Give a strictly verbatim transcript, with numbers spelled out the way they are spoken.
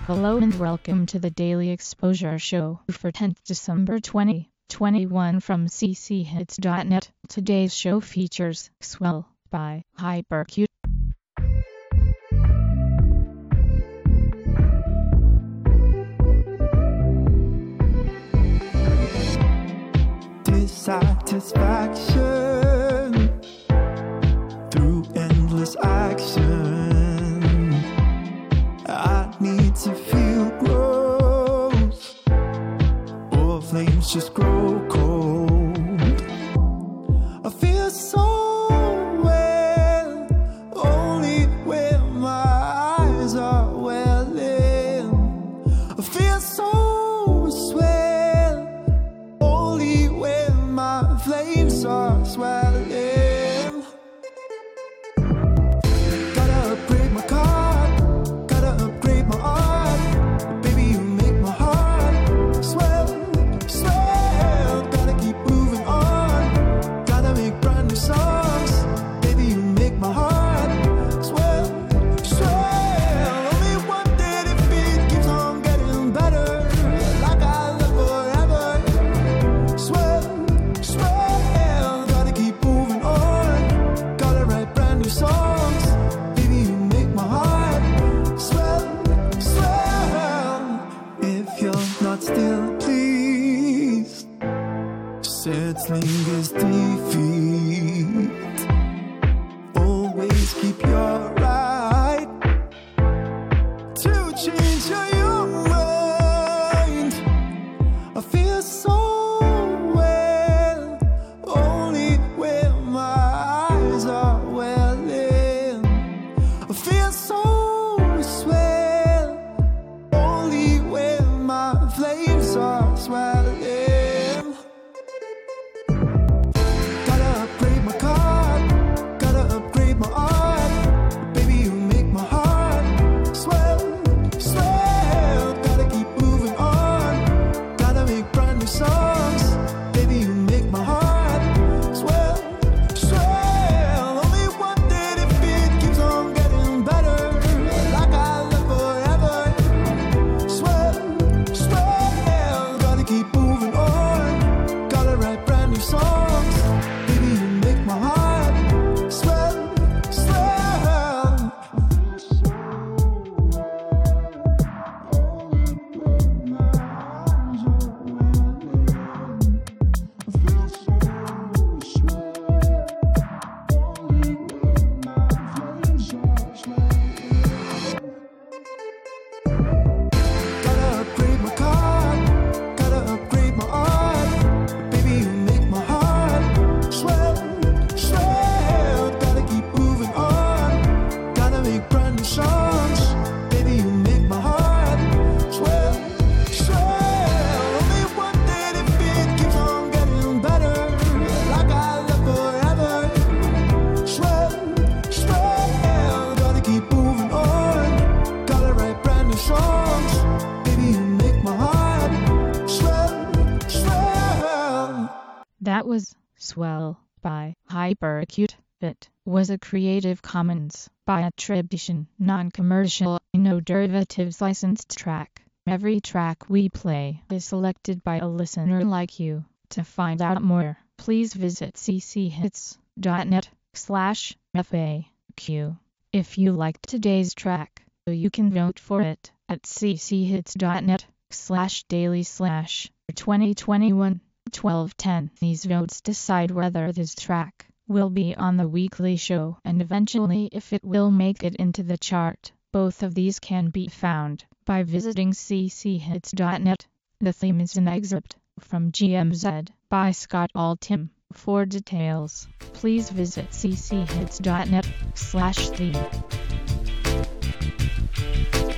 Hello and welcome to the Daily Exposure Show for tenth December twenty twenty-one from c c hits dot net. Today's show features Swell by Hypercute. Dissatisfaction through endless action. I need to feel growth, or flames just grow cold. I feel so well, only when my eyes are welling. I feel so swell, only when my flames are swelling. Gotta upgrade my car, gotta upgrade my art. Baby, you make my heart swell, swell. Gotta keep moving on, gotta make brand new songs. Baby, you make my heart swell, swell. Only one day if it keeps on getting better, like I love forever. Swell, swell. Gotta keep moving on, gotta write brand new songs. Baby, you make my heart swell, swell. If you're not still pleased, settling is defeat. Always keep your right to change your your mind. I feel so well, only when my eyes are welling. I feel so swell, only when my flames are swelling. Gotta upgrade my car, gotta upgrade my art. Baby, you make my heart swell, swell. Gotta keep moving on, gotta make brand new songs. Baby, you make my heart swell, swell. Only one day if it keeps on getting better, like I love forever. Swell, swell. Gotta keep moving on, gotta write brand new songs. Baby, you make my heart swell, swell. Gotta upgrade my car, gotta upgrade my art. Baby, you make my heart swell, swell. Gotta keep moving on, gotta make brand new songs. Baby, you make my heart swell, swell. Only one day if it keeps on getting better, like I love forever. Swell, swell. Gotta keep moving on, gotta write brand new songs. Baby, you make my heart swell, swell. That was Swell by Hypercute. It was a Creative Commons by attribution, non-commercial, no derivatives licensed track. Every track we play is selected by a listener like you. To find out more, please visit c c hits dot net slash F A Q. If you liked today's track, you can vote for it at c c hits dot net slash daily slash twenty twenty-one twelve ten. These votes decide whether this track will be on the weekly show and eventually if it will make it into the chart. Both of these can be found by visiting c c hits dot net. The theme is an excerpt from G M Z by Scott Altham. For details, please visit c c hits dot net slash theme.